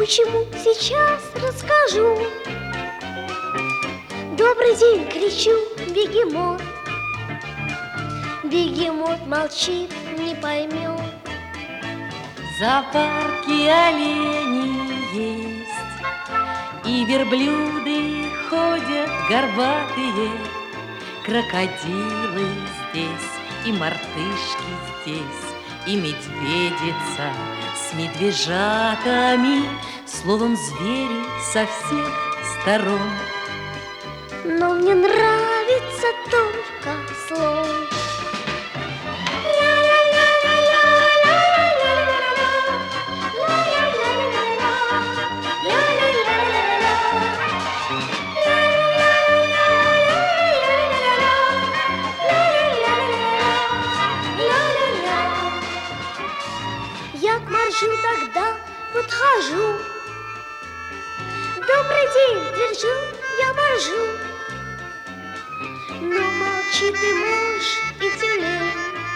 Почему? Сейчас расскажу. Добрый день, кричу, бегемот. Бегемот молчит, не поймет. В зоопарке олени есть, и верблюды ходят горбатые, крокодилы здесь, и мартышки здесь, и медведица с медвежатами, словом, звери со всех сторон. Но мне нравится только слон. Я к моржу тогда подхожу. Добрый день, держу я моржу. Но молчит и мышь, и тюлень.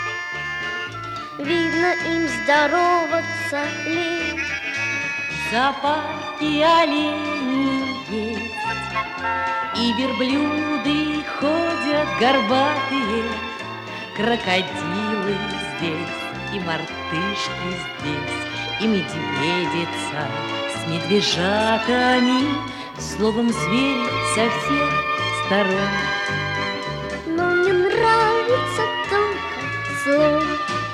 Видно, им здороваться лень. В зоопарке олени есть, и верблюды ходят горбатые, крокодилы здесь, и мартышки здесь, и медведица с медвежатами, словом, звери со всех сторон. Но мне нравится только слон.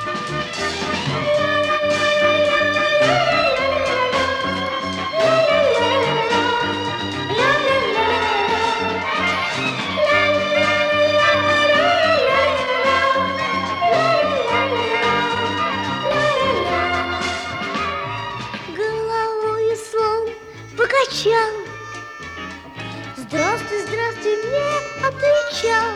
Головой слон покачал. Здравствуй, здравствуй, мне отвечал.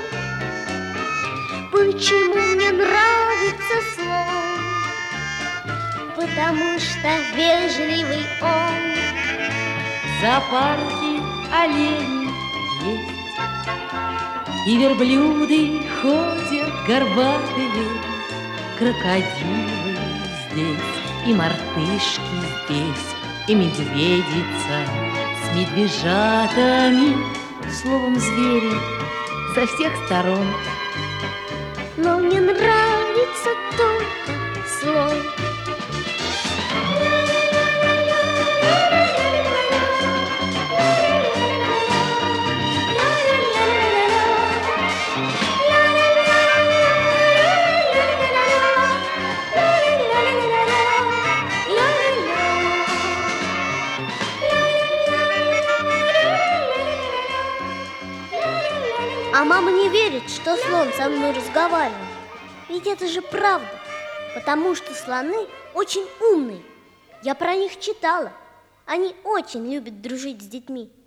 Почему мне нравится слон? Потому что вежливый он. В зоопарке олени есть, и верблюды ходят горбатые, крокодилы здесь, и мартышки здесь, и медведица с медвежатами, словом, звери со всех сторон. Но мне нравится только слон. А мама не верит, что слон со мной разговаривает. Ведь это же правда. Потому что слоны очень умные. Я про них читала. Они очень любят дружить с детьми.